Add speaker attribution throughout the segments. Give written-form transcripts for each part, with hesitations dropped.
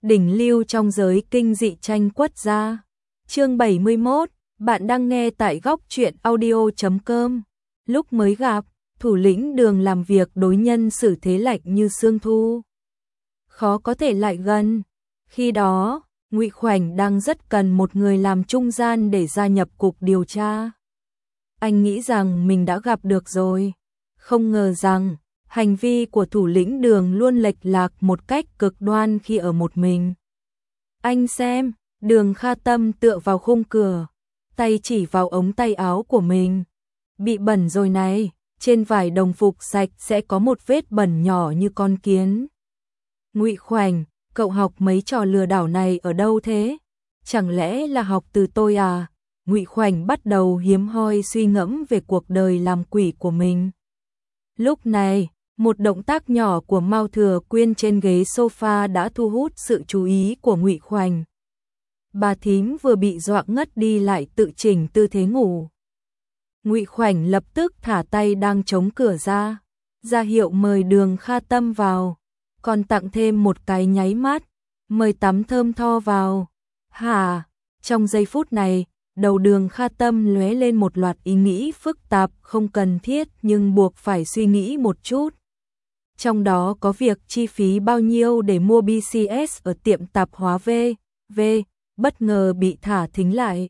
Speaker 1: đỉnh lưu trong giới kinh dị tranh quất gia. Chương 71, bạn đang nghe tại góc truyện audio.com. Lúc mới gặp, thủ lĩnh Đường làm việc đối nhân xử thế lạnh như sương thu. Khó có thể lại gần. Khi đó, Ngụy Khoảnh đang rất cần một người làm trung gian để gia nhập cục điều tra. Anh nghĩ rằng mình đã gặp được rồi. Không ngờ rằng, hành vi của thủ lĩnh Đường luôn lệch lạc một cách cực đoan khi ở một mình. Anh xem, Đường Kha Tâm tựa vào khung cửa, tay chỉ vào ống tay áo của mình. Bị bẩn rồi này, trên vải đồng phục sạch sẽ có một vết bẩn nhỏ như con kiến. Ngụy Khoảnh, cậu học mấy trò lừa đảo này ở đâu thế? Chẳng lẽ là học từ tôi à? Ngụy Khoảnh bắt đầu hiếm hoi suy ngẫm về cuộc đời làm quỷ của mình. Lúc này, một động tác nhỏ của Mao Thừa Quyên trên ghế sofa đã thu hút sự chú ý của Ngụy Khoảnh. Bà thím vừa bị dọa ngất đi lại tự chỉnh tư thế ngủ. Ngụy Khoảnh lập tức thả tay đang chống cửa ra hiệu mời Đường Kha Tâm vào, còn tặng thêm một cái nháy mắt, mời tắm thơm tho vào. Hả? Trong giây phút này, đầu Đường Kha Tâm lóe lên một loạt ý nghĩ phức tạp không cần thiết nhưng buộc phải suy nghĩ một chút. Trong đó có việc chi phí bao nhiêu để mua BCS ở tiệm tạp hóa V, bất ngờ bị thả thính lại.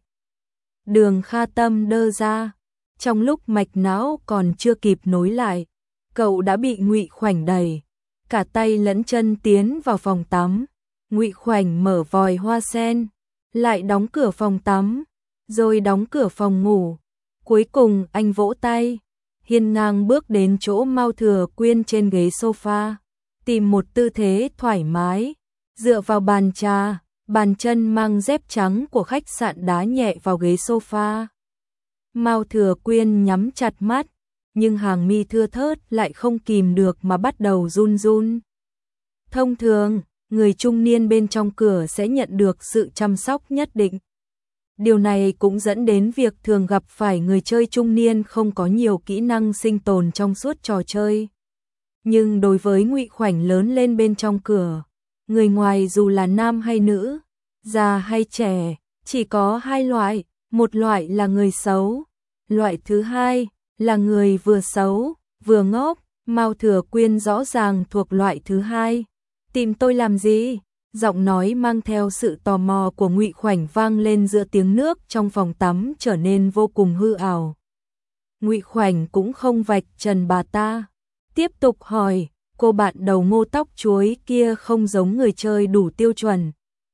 Speaker 1: Đường Kha Tâm đơ ra, trong lúc mạch não còn chưa kịp nối lại, cậu đã bị Ngụy Khoảnh đẩy, cả tay lẫn chân tiến vào phòng tắm. Ngụy Khoảnh mở vòi hoa sen, lại đóng cửa phòng tắm, rồi đóng cửa phòng ngủ. Cuối cùng anh vỗ tay, hiên ngang bước đến chỗ Mao Thừa Quyên trên ghế sofa, tìm một tư thế thoải mái, dựa vào bàn trà, bàn chân mang dép trắng của khách sạn đá nhẹ vào ghế sofa. Mao Thừa Quyên nhắm chặt mắt, nhưng hàng mi thưa thớt lại không kìm được mà bắt đầu run run. Thông thường, người trung niên bên trong cửa sẽ nhận được sự chăm sóc nhất định. Điều này cũng dẫn đến việc thường gặp phải người chơi trung niên không có nhiều kỹ năng sinh tồn trong suốt trò chơi. Nhưng đối với Ngụy Khoảnh lớn lên bên trong cửa, người ngoài dù là nam hay nữ, già hay trẻ, chỉ có hai loại, một loại là người xấu, loại thứ hai là người vừa xấu, vừa ngốc. Mao Thừa Quyên rõ ràng thuộc loại thứ hai. Tìm tôi làm gì? Giọng nói mang theo sự tò mò của Ngụy Khoảnh vang lên giữa tiếng nước trong phòng tắm trở nên vô cùng hư ảo. Ngụy Khoảnh cũng không vạch trần bà ta, tiếp tục hỏi, cô bạn đầu ngô tóc chuối kia không giống người chơi đủ tiêu chuẩn.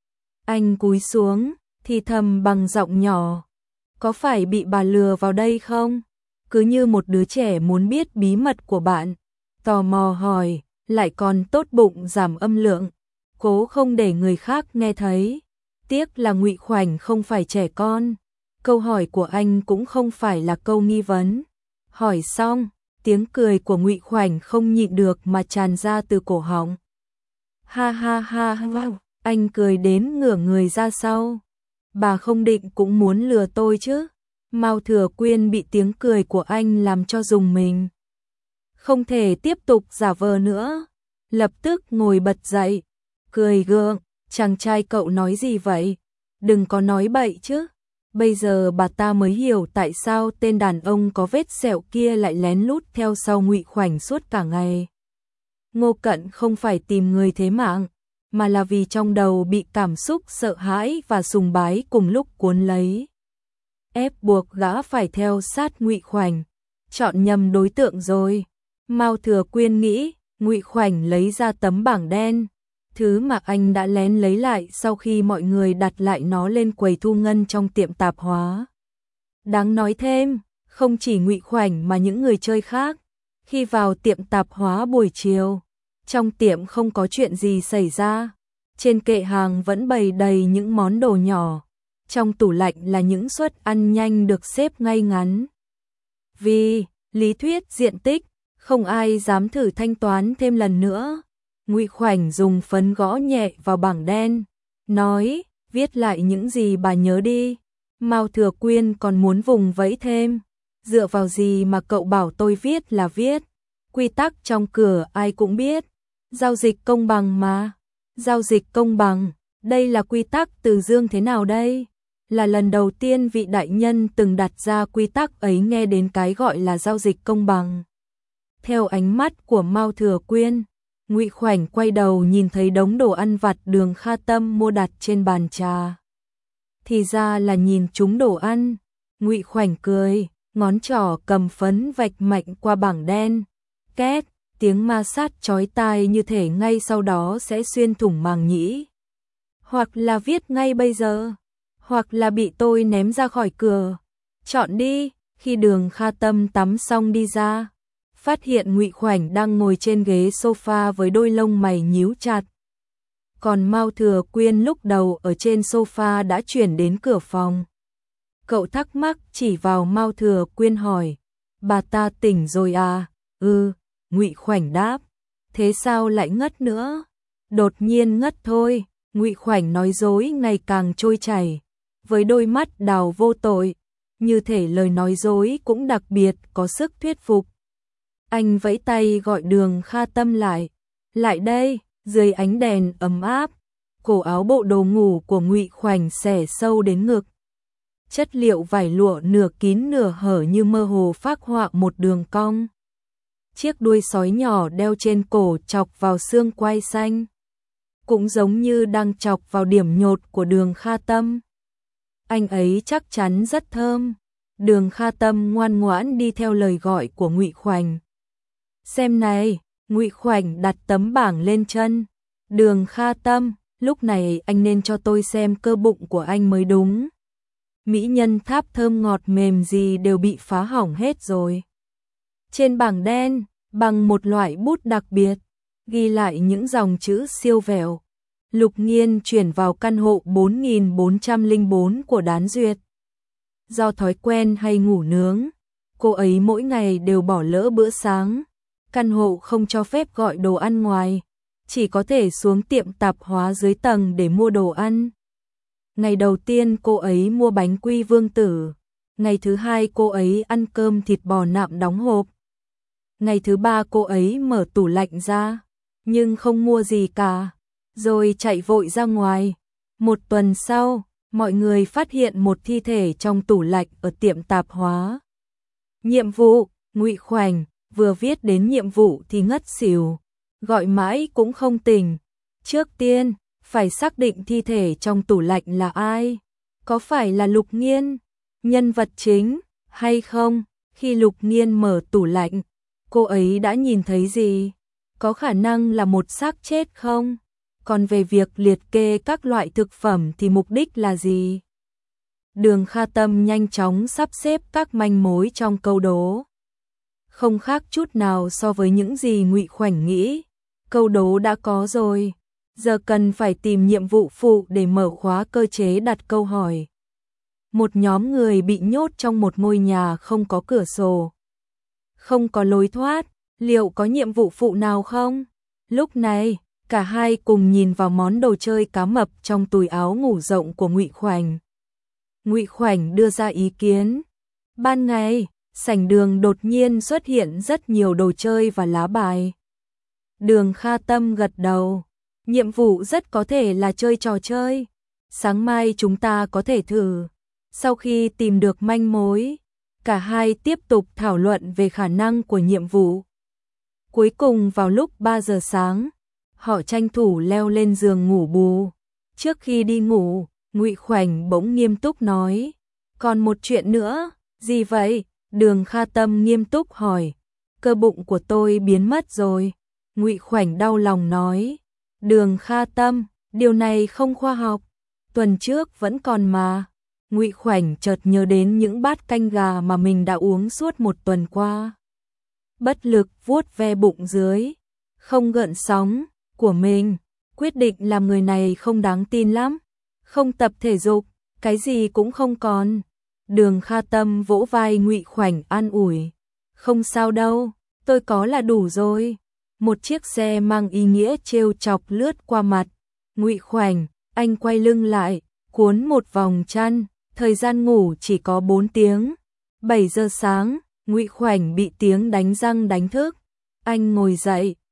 Speaker 1: Anh cúi xuống, thì thầm bằng giọng nhỏ, có phải bị bà lừa vào đây không? Cứ như một đứa trẻ muốn biết bí mật của bạn, tò mò hỏi, lại còn tốt bụng giảm âm lượng, cố không để người khác nghe thấy. Tiếc là Ngụy Khoảnh không phải trẻ con, câu hỏi của anh cũng không phải là câu nghi vấn. Hỏi xong, tiếng cười của Ngụy Khoảnh không nhịn được mà tràn ra từ cổ họng. Ha ha ha ha, anh cười đến ngửa người ra sau. Bà không định cũng muốn lừa tôi chứ? Mao Thừa Quyên bị tiếng cười của anh làm cho rùng mình. Không thể tiếp tục giả vờ nữa, lập tức ngồi bật dậy, cười gượng, chàng trai cậu nói gì vậy? Đừng có nói bậy chứ. Bây giờ bà ta mới hiểu tại sao tên đàn ông có vết sẹo kia lại lén lút theo sau Ngụy Khoảnh suốt cả ngày. Ngô Cận không phải tìm người thế mạng, mà là vì trong đầu bị cảm xúc sợ hãi và sùng bái cùng lúc cuốn lấy, ép buộc gã phải theo sát Ngụy Khoảnh. Chọn nhầm đối tượng rồi. Mao Thừa Quyên nghĩ. Ngụy Khoảnh lấy ra tấm bảng đen, thứ mà anh đã lén lấy lại sau khi mọi người đặt lại nó lên quầy thu ngân trong tiệm tạp hóa. Đáng nói thêm, không chỉ Ngụy Khoảnh mà những người chơi khác, khi vào tiệm tạp hóa buổi chiều, trong tiệm không có chuyện gì xảy ra. Trên kệ hàng vẫn bày đầy những món đồ nhỏ, trong tủ lạnh là những suất ăn nhanh được xếp ngay ngắn. Vì lý thuyết diện tích, không ai dám thử thanh toán thêm lần nữa. Ngụy Khoảnh dùng phấn gõ nhẹ vào bảng đen, nói, viết lại những gì bà nhớ đi. Mao Thừa Quyên còn muốn vùng vẫy thêm, dựa vào gì mà cậu bảo tôi viết là viết? Quy tắc trong cửa ai cũng biết, giao dịch công bằng mà. Giao dịch công bằng, đây là quy tắc từ dương thế nào đây? Là lần đầu tiên vị đại nhân từng đặt ra quy tắc ấy nghe đến cái gọi là giao dịch công bằng. Theo ánh mắt của Mao Thừa Quyên, Ngụy Khoảnh quay đầu nhìn thấy đống đồ ăn vặt Đường Kha Tâm mua đặt trên bàn trà. Thì ra là nhìn chúng đồ ăn, Ngụy Khoảnh cười, ngón trỏ cầm phấn vạch mạnh qua bảng đen. Két, tiếng ma sát chói tai như thể ngay sau đó sẽ xuyên thủng màng nhĩ. Hoặc là viết ngay bây giờ, hoặc là bị tôi ném ra khỏi cửa. Chọn đi. Khi Đường Kha Tâm tắm xong đi ra, phát hiện Ngụy Khoảnh đang ngồi trên ghế sofa với đôi lông mày nhíu chặt. Còn Mao Thừa Quyên lúc đầu ở trên sofa đã chuyển đến cửa phòng. Cậu thắc mắc chỉ vào Mao Thừa Quyên hỏi, bà ta tỉnh rồi à? Ngụy Khoảnh đáp. Thế sao lại ngất nữa? Đột nhiên ngất thôi. Ngụy Khoảnh nói dối ngày càng trôi chảy, với đôi mắt đào vô tội, như thể lời nói dối cũng đặc biệt có sức thuyết phục. Anh vẫy tay gọi Đường Kha Tâm lại. Lại đây. Dưới ánh đèn ấm áp, cổ áo bộ đồ ngủ của Ngụy Khoảnh xẻ sâu đến ngực. Chất liệu vải lụa nửa kín nửa hở như mơ hồ phác họa một đường cong. Chiếc đuôi sói nhỏ đeo trên cổ chọc vào xương quai xanh, cũng giống như đang chọc vào điểm nhột của Đường Kha Tâm. Anh ấy chắc chắn rất thơm. Đường Kha Tâm ngoan ngoãn đi theo lời gọi của Ngụy Khoảnh. Xem này. Ngụy Khoảnh đặt tấm bảng lên chân. Đường Kha Tâm, lúc này anh nên cho tôi xem cơ bụng của anh mới đúng. Mỹ nhân tháp thơm ngọt mềm gì đều bị phá hỏng hết rồi. Trên bảng đen, bằng một loại bút đặc biệt, ghi lại những dòng chữ siêu vẹo. Lục Nghiên chuyển vào căn hộ 4404 của Đán Duyệt. Do thói quen hay ngủ nướng, cô ấy mỗi ngày đều bỏ lỡ bữa sáng. Căn hộ không cho phép gọi đồ ăn ngoài, chỉ có thể xuống tiệm tạp hóa dưới tầng để mua đồ ăn. Ngày đầu tiên cô ấy mua bánh quy Vương Tử, ngày thứ hai cô ấy ăn cơm thịt bò nạm đóng hộp. Ngày thứ ba cô ấy mở tủ lạnh ra, nhưng không mua gì cả, rồi chạy vội ra ngoài. Một tuần sau, mọi người phát hiện một thi thể trong tủ lạnh ở tiệm tạp hóa. Nhiệm vụ, Ngụy Khoảnh vừa viết đến nhiệm vụ thì ngất xỉu, gọi mãi cũng không tỉnh. Trước tiên, phải xác định thi thể trong tủ lạnh là ai, có phải là Lục Nghiên, nhân vật chính, hay không? Khi Lục Nghiên mở tủ lạnh, cô ấy đã nhìn thấy gì? Có khả năng là một xác chết không? Còn về việc liệt kê các loại thực phẩm thì mục đích là gì? Đường Kha Tâm nhanh chóng sắp xếp các manh mối trong câu đố. Không khác chút nào so với những gì Ngụy Khoảnh nghĩ. Câu đố đã có rồi, giờ cần phải tìm nhiệm vụ phụ để mở khóa cơ chế đặt câu hỏi. Một nhóm người bị nhốt trong một ngôi nhà không có cửa sổ, không có lối thoát, liệu có nhiệm vụ phụ nào không? Lúc này, cả hai cùng nhìn vào món đồ chơi cá mập trong túi áo ngủ rộng của Ngụy Khoảnh. Ngụy Khoảnh đưa ra ý kiến. Ban ngày, sảnh đường đột nhiên xuất hiện rất nhiều đồ chơi và lá bài. Đường Kha Tâm gật đầu. Nhiệm vụ rất có thể là chơi trò chơi. Sáng mai chúng ta có thể thử. Sau khi tìm được manh mối, cả hai tiếp tục thảo luận về khả năng của nhiệm vụ. Cuối cùng vào lúc 3 giờ sáng, họ tranh thủ leo lên giường ngủ bù. Trước khi đi ngủ, Ngụy Khoảnh bỗng nghiêm túc nói. Còn một chuyện nữa, gì vậy? Đường Kha Tâm nghiêm túc hỏi. Cơ bụng của tôi biến mất rồi. Ngụy Khoảnh đau lòng nói. Đường Kha Tâm, điều này không khoa học. Tuần trước vẫn còn mà. Ngụy Khoảnh chợt nhớ đến những bát canh gà mà mình đã uống suốt một tuần qua. Bất lực vuốt ve bụng dưới, không gợn sóng của mình, quyết định làm người này không đáng tin lắm. Không tập thể dục, cái gì cũng không còn. Đường Kha Tâm vỗ vai Ngụy Khoảnh an ủi. Không sao đâu, tôi có là đủ rồi. Một chiếc xe mang ý nghĩa trêu chọc lướt qua mặt. Ngụy Khoảnh, anh quay lưng lại, cuốn một vòng chăn. Thời gian ngủ chỉ có 4 tiếng. 7 giờ sáng, Ngụy Khoảnh bị tiếng đánh răng đánh thức. Anh ngồi dậy,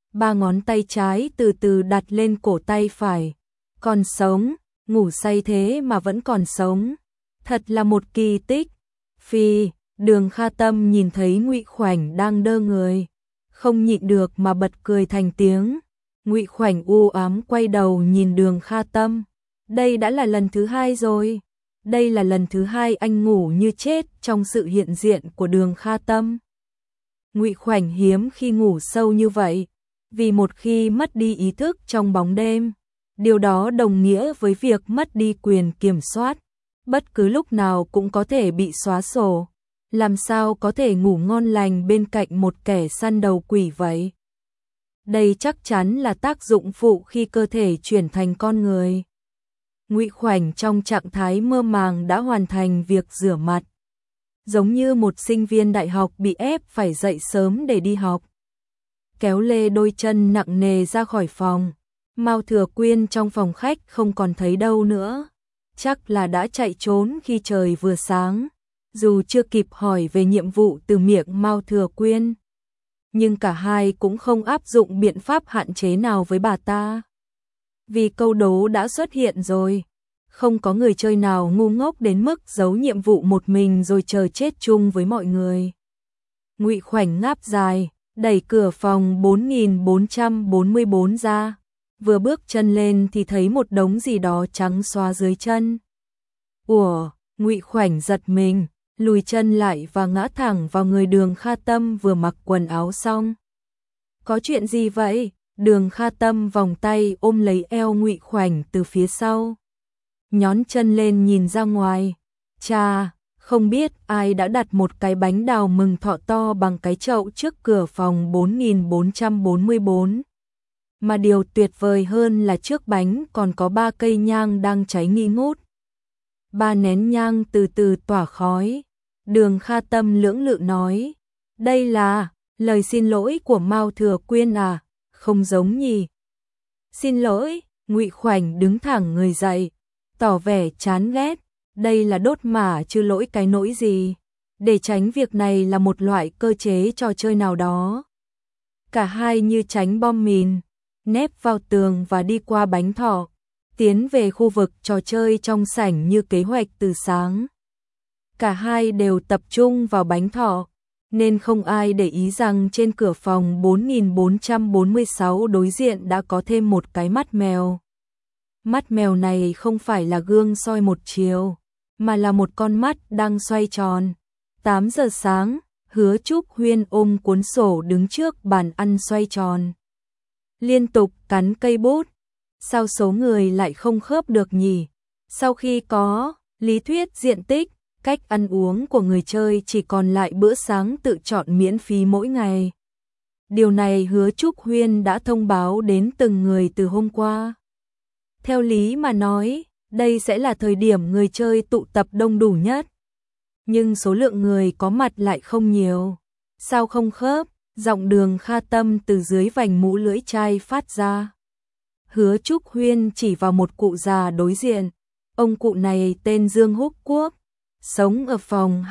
Speaker 1: ba ngón tay trái từ từ đặt lên cổ tay phải. Còn sống, ngủ say thế mà vẫn còn sống. Thật là một kỳ tích. Phi, Đường Kha Tâm nhìn thấy Ngụy Khoảnh đang đơ người, không nhịn được mà bật cười thành tiếng. Ngụy Khoảnh u ám quay đầu nhìn Đường Kha Tâm. Đây đã là lần thứ hai rồi. Đây là lần thứ hai anh ngủ như chết trong sự hiện diện của Đường Kha Tâm. Ngụy Khoảnh hiếm khi ngủ sâu như vậy, vì một khi mất đi ý thức trong bóng đêm, điều đó đồng nghĩa với việc mất đi quyền kiểm soát, bất cứ lúc nào cũng có thể bị xóa sổ. Làm sao có thể ngủ ngon lành bên cạnh một kẻ săn đầu quỷ vậy? Đây chắc chắn là tác dụng phụ khi cơ thể chuyển thành con người. Ngụy Khoảnh trong trạng thái mơ màng đã hoàn thành việc rửa mặt, giống như một sinh viên đại học bị ép phải dậy sớm để đi học. Kéo lê đôi chân nặng nề ra khỏi phòng, Mao Thừa Quyên trong phòng khách không còn thấy đâu nữa, chắc là đã chạy trốn khi trời vừa sáng. Dù chưa kịp hỏi về nhiệm vụ từ miệng Mao Thừa Quyên, nhưng cả hai cũng không áp dụng biện pháp hạn chế nào với bà ta. Vì câu đố đã xuất hiện rồi, không có người chơi nào ngu ngốc đến mức giấu nhiệm vụ một mình rồi chờ chết chung với mọi người. Ngụy Khoảnh ngáp dài, đẩy cửa phòng 4444 ra, vừa bước chân lên thì thấy một đống gì đó trắng xóa dưới chân. Ủa, Ngụy Khoảnh giật mình, lùi chân lại và ngã thẳng vào người Đường Kha Tâm vừa mặc quần áo xong. Có chuyện gì vậy? Đường Kha Tâm vòng tay ôm lấy eo Ngụy Khoảnh từ phía sau, nhón chân lên nhìn ra ngoài. Chà, không biết ai đã đặt một cái bánh đào mừng thọ to bằng cái chậu trước cửa phòng 4444. Mà điều tuyệt vời hơn là trước bánh còn có 3 cây nhang đang cháy nghi ngút. 3 nén nhang từ từ tỏa khói. Đường Kha Tâm lưỡng lự nói, đây là lời xin lỗi của Mao Thừa Quyên à? Không giống nhỉ? Xin lỗi, Ngụy Khoảnh đứng thẳng người dậy, tỏ vẻ chán ghét, đây là đốt mả chứ lỗi cái nỗi gì. Để tránh việc này là một loại cơ chế trò chơi nào đó. Cả hai như tránh bom mìn, nép vào tường và đi qua bánh thọ, tiến về khu vực trò chơi trong sảnh như kế hoạch từ sáng. Cả hai đều tập trung vào bánh thọ, nên không ai để ý rằng trên cửa phòng 4446 đối diện đã có thêm một cái mắt mèo. Mắt mèo này không phải là gương soi một chiều, mà là một con mắt đang xoay tròn. 8 giờ sáng, Hứa Trúc Huyên ôm cuốn sổ đứng trước bàn ăn xoay tròn, liên tục cắn cây bút. Sao số người lại không khớp được nhỉ? Sau khi có lý thuyết diện tích, cách ăn uống của người chơi chỉ còn lại bữa sáng tự chọn miễn phí mỗi ngày. Điều này Hứa Trúc Huyên đã thông báo đến từng người từ hôm qua. Theo lý mà nói, đây sẽ là thời điểm người chơi tụ tập đông đủ nhất. Nhưng số lượng người có mặt lại không nhiều. Sao không khớp? Giọng Đường Kha Tâm từ dưới vành mũ lưỡi chai phát ra. Hứa Trúc Huyên chỉ vào một cụ già đối diện. Ông cụ này tên Dương Húc Quốc, sống ở phòng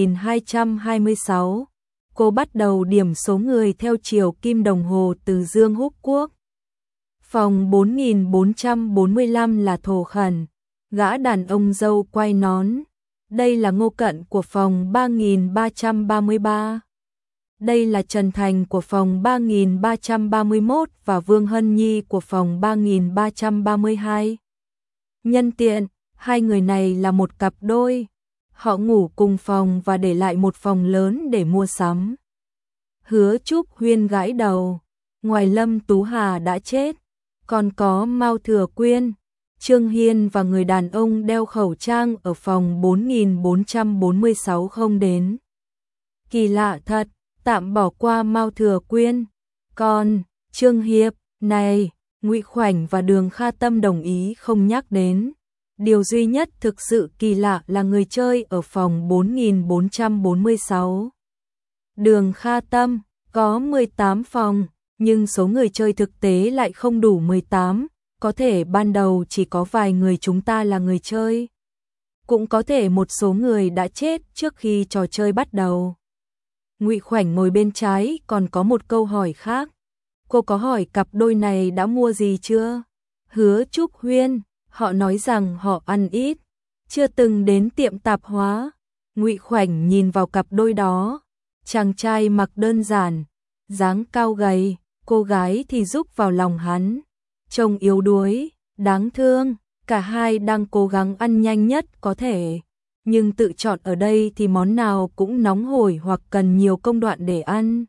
Speaker 1: 2226. Cô bắt đầu điểm số người theo chiều kim đồng hồ từ Dương Húc Quốc. Phòng 4445 là Thổ Khẩn, gã đàn ông râu quai nón. Đây là Ngô Cận của phòng 3333. Đây là Trần Thành của phòng 3331 và Vương Hân Nhi của phòng 3332. Nhân tiện, hai người này là một cặp đôi. Họ ngủ cùng phòng và để lại một phòng lớn để mua sắm. Hứa Trúc Huyên gãi đầu. Ngoài Lâm Tú Hà đã chết, còn có Mao Thừa Quyên, Trương Hiên và người đàn ông đeo khẩu trang ở phòng 4446 không đến. Kỳ lạ thật, tạm bỏ qua Mao Thừa Quyên. Còn Trương Hiệp, này, Ngụy Khoảnh và Đường Kha Tâm đồng ý không nhắc đến. Điều duy nhất thực sự kỳ lạ là người chơi ở phòng 4446. Đường Kha Tâm có 18 phòng, nhưng số người chơi thực tế lại không đủ 18. Có thể ban đầu chỉ có vài người chúng ta là người chơi. Cũng có thể một số người đã chết trước khi trò chơi bắt đầu. Ngụy Khoảnh ngồi bên trái còn có một câu hỏi khác. cô có hỏi cặp đôi này đã mua gì chưa? Hứa Trúc Huyên, họ nói rằng họ ăn ít, chưa từng đến tiệm tạp hóa. Ngụy Khoảnh nhìn vào cặp đôi đó, chàng trai mặc đơn giản, dáng cao gầy, cô gái thì rúc vào lòng hắn, trông yếu đuối, đáng thương, cả hai đang cố gắng ăn nhanh nhất có thể, nhưng tự chọn ở đây thì món nào cũng nóng hổi hoặc cần nhiều công đoạn để ăn.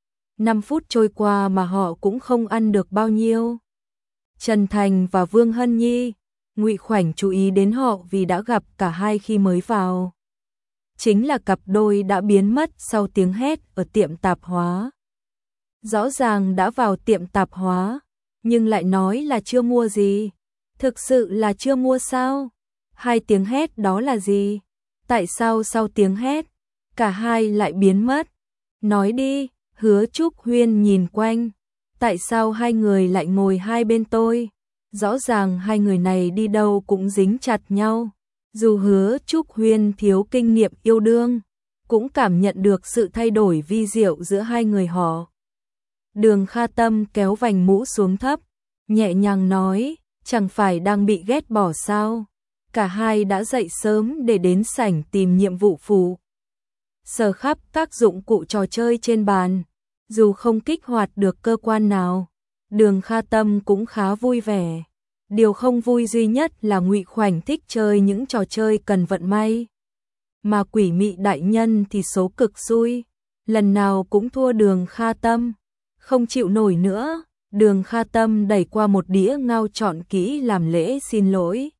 Speaker 1: 5 phút trôi qua mà họ cũng không ăn được bao nhiêu. Trần Thành và Vương Hân Nhi, Ngụy Khoảnh chú ý đến họ vì đã gặp cả hai khi mới vào. Chính là cặp đôi đã biến mất sau tiếng hét ở tiệm tạp hóa. Rõ ràng đã vào tiệm tạp hóa, nhưng lại nói là chưa mua gì. Thực sự là chưa mua sao? Hai tiếng hét đó là gì? Tại sao sau tiếng hét, cả hai lại biến mất? Nói đi, Hứa Trúc Huyên nhìn quanh. Tại sao hai người lại ngồi hai bên tôi? Rõ ràng hai người này đi đâu cũng dính chặt nhau. Dù Hứa Trúc Huyên thiếu kinh nghiệm yêu đương, cũng cảm nhận được sự thay đổi vi diệu giữa hai người họ. Đường Kha Tâm kéo vành mũ xuống thấp, nhẹ nhàng nói, chẳng phải đang bị ghét bỏ sao? Cả hai đã dậy sớm để đến sảnh tìm nhiệm vụ phụ. Sờ khắp các dụng cụ trò chơi trên bàn, dù không kích hoạt được cơ quan nào, Đường Kha Tâm cũng khá vui vẻ. Điều không vui duy nhất là Ngụy Khoảnh thích chơi những trò chơi cần vận may. Mà Quỷ Mị đại nhân thì số cực xui, lần nào cũng thua Đường Kha Tâm. Không chịu nổi nữa, Đường Kha Tâm đẩy qua một đĩa ngao chọn kỹ làm lễ xin lỗi.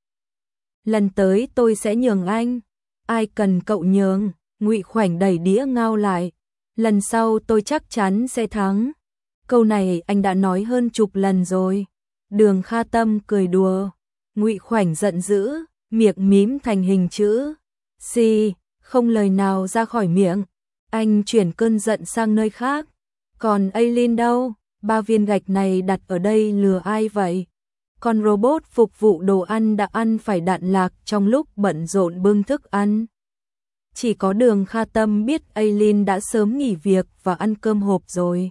Speaker 1: Lần tới tôi sẽ nhường anh. Ai cần cậu nhường? Ngụy Khoảnh đẩy đĩa ngao lại. Lần sau tôi chắc chắn sẽ thắng. Câu này anh đã nói hơn chục lần rồi. Đường Kha Tâm cười đùa. Ngụy Khoảnh giận dữ, miệng mím thành hình chữ xì, không lời nào ra khỏi miệng. Anh chuyển cơn giận sang nơi khác. Còn Aileen đâu? 3 viên gạch này đặt ở đây lừa ai vậy? Con robot phục vụ đồ ăn đã ăn phải đạn lạc trong lúc bận rộn bưng thức ăn. Chỉ có Đường Kha Tâm biết Aileen đã sớm nghỉ việc và ăn cơm hộp rồi.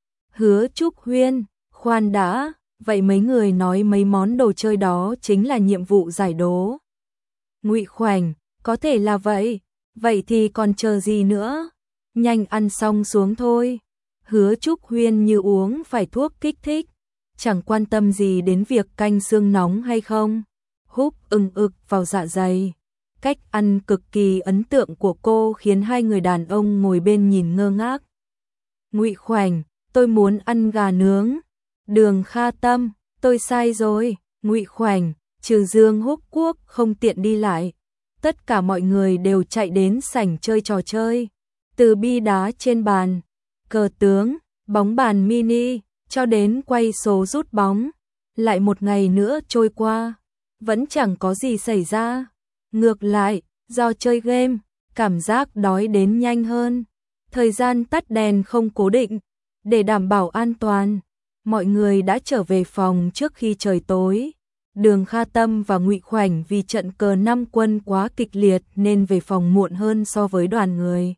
Speaker 1: Hứa Trúc Huyên, khoan đã, vậy mấy người nói mấy món đồ chơi đó chính là nhiệm vụ giải đố. Ngụy Khoảnh, có thể là vậy, vậy thì còn chờ gì nữa? Nhanh ăn xong xuống thôi. Hứa Trúc Huyên như uống phải thuốc kích thích, chẳng quan tâm gì đến việc canh xương nóng hay không. Húp ực vào dạ dày. Cách ăn cực kỳ ấn tượng của cô khiến hai người đàn ông ngồi bên nhìn ngơ ngác. Ngụy Khoảnh, tôi muốn ăn gà nướng. Đường Kha Tâm, tôi sai rồi. Ngụy Khoảnh, trừ Dương Húc Quốc không tiện đi lại. Tất cả mọi người đều chạy đến sảnh chơi trò chơi. Từ bi đá trên bàn, cờ tướng, bóng bàn mini, cho đến quay số rút bóng. Lại một ngày nữa trôi qua, vẫn chẳng có gì xảy ra. Ngược lại, do chơi game, cảm giác đói đến nhanh hơn. Thời gian tắt đèn không cố định, để đảm bảo an toàn, mọi người đã trở về phòng trước khi trời tối. Đường Kha Tâm và Ngụy Khoảnh vì trận cờ 5 quân quá kịch liệt nên về phòng muộn hơn so với đoàn người.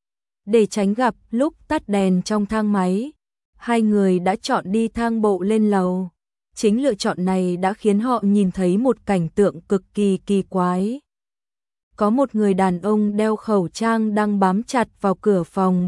Speaker 1: Để tránh gặp lúc tắt đèn trong thang máy, hai người đã chọn đi thang bộ lên lầu. Chính lựa chọn này đã khiến họ nhìn thấy một cảnh tượng cực kỳ kỳ quái. Có một người đàn ông đeo khẩu trang đang bám chặt vào cửa phòng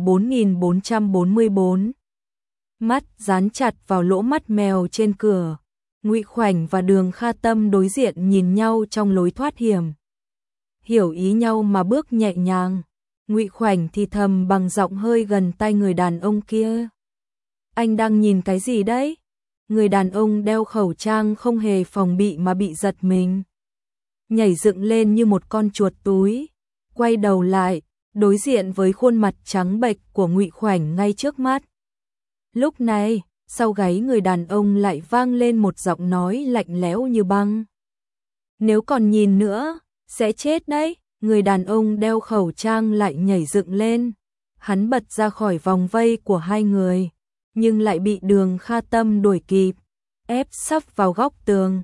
Speaker 1: 4444. Mắt dán chặt vào lỗ mắt mèo trên cửa. Ngụy Khoảnh và Đường Kha Tâm đối diện nhìn nhau trong lối thoát hiểm. Hiểu ý nhau mà bước nhẹ nhàng. Ngụy Khoảnh thì thầm bằng giọng hơi gần tai người đàn ông kia. Anh đang nhìn cái gì đấy? Người đàn ông đeo khẩu trang không hề phòng bị mà bị giật mình. Nhảy dựng lên như một con chuột túi, quay đầu lại, đối diện với khuôn mặt trắng bệch của Ngụy Khoảnh ngay trước mắt. Lúc này, sau gáy người đàn ông lại vang lên một giọng nói lạnh lẽo như băng. Nếu còn nhìn nữa, sẽ chết đấy. Người đàn ông đeo khẩu trang lại nhảy dựng lên. Hắn bật ra khỏi vòng vây của hai người, nhưng lại bị Đường Kha Tâm đuổi kịp, ép sấp vào góc tường.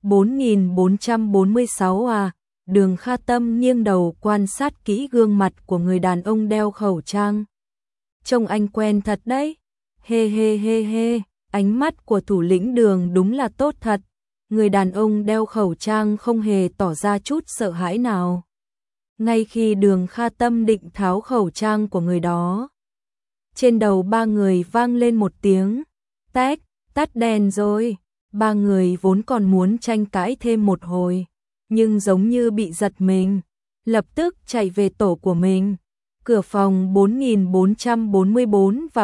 Speaker 1: 4446 à? Đường Kha Tâm nghiêng đầu quan sát kỹ gương mặt của người đàn ông đeo khẩu trang. Trông anh quen thật đấy. Hê hê hê hê, Ánh mắt của thủ lĩnh Đường đúng là tốt thật. Người đàn ông đeo khẩu trang không hề tỏ ra chút sợ hãi nào. Ngay khi Đường Kha Tâm định tháo khẩu trang của người đó, trên đầu ba người vang lên một tiếng tách, tắt đèn rồi. Ba người vốn còn muốn tranh cãi thêm một hồi, nhưng giống như bị giật mình, lập tức chạy về tổ của mình. Cửa phòng 4444 và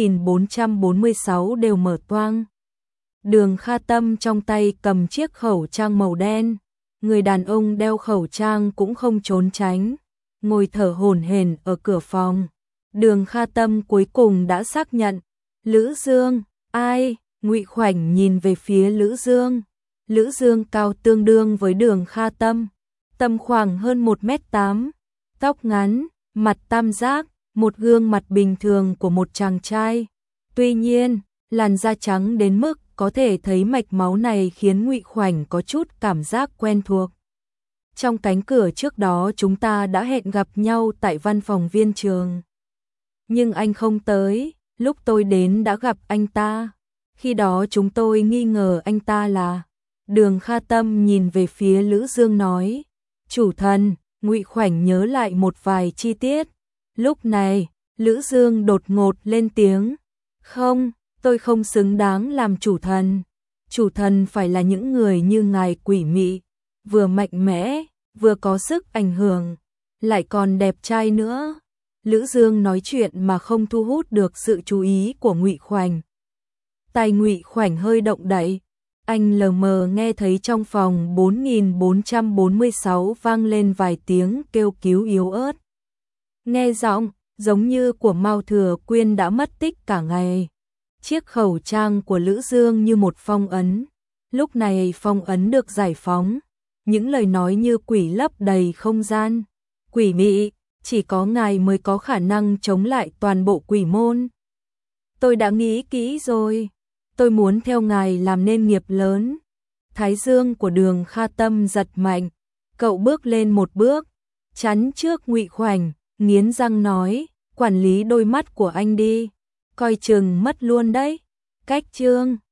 Speaker 1: 4446 đều mở toang. Đường Kha Tâm trong tay cầm chiếc khẩu trang màu đen, người đàn ông đeo khẩu trang cũng không trốn tránh, ngồi thở hổn hển ở cửa phòng. Đường Kha Tâm cuối cùng đã xác nhận, Lữ Dương, ai? Ngụy Khoảnh nhìn về phía Lữ Dương. Lữ Dương cao tương đương với Đường Kha Tâm, tầm khoảng hơn 1m8, tóc ngắn, mặt tam giác, một gương mặt bình thường của một chàng trai. Tuy nhiên, làn da trắng đến mức có thể thấy mạch máu này khiến Ngụy Khoảnh có chút cảm giác quen thuộc. Trong cánh cửa trước đó chúng ta đã hẹn gặp nhau tại văn phòng Viên Trường. Nhưng anh không tới, lúc tôi đến đã gặp anh ta. Khi đó chúng tôi nghi ngờ anh ta là... Đường Kha Tâm nhìn về phía Lữ Dương nói, chủ thần. Ngụy Khoảnh nhớ lại một vài chi tiết. Lúc này, Lữ Dương đột ngột lên tiếng, không, tôi không xứng đáng làm chủ thần. Chủ thần phải là những người như ngài quỷ mị, vừa mạnh mẽ, vừa có sức ảnh hưởng, lại còn đẹp trai nữa. Lữ Dương nói chuyện mà không thu hút được sự chú ý của Ngụy Khoảnh. Tai Ngụy Khoảnh hơi động đậy, anh lờ mờ nghe thấy trong phòng 4446 vang lên vài tiếng kêu cứu yếu ớt. Nghe giọng giống như của Mao Thừa Quyên đã mất tích cả ngày. Chiếc khẩu trang của Lữ Dương như một phong ấn. Lúc này phong ấn được giải phóng, những lời nói như quỷ lấp đầy không gian. Quỷ mị, chỉ có ngài mới có khả năng chống lại toàn bộ quỷ môn. Tôi đã nghĩ kỹ rồi, tôi muốn theo ngài làm nên nghiệp lớn. Thái dương của Đường Kha Tâm giật mạnh, cậu bước lên một bước, chắn trước Ngụy Khoảnh, nghiến răng nói, quản lý đôi mắt của anh đi, coi chừng mất luôn đấy. Cách chương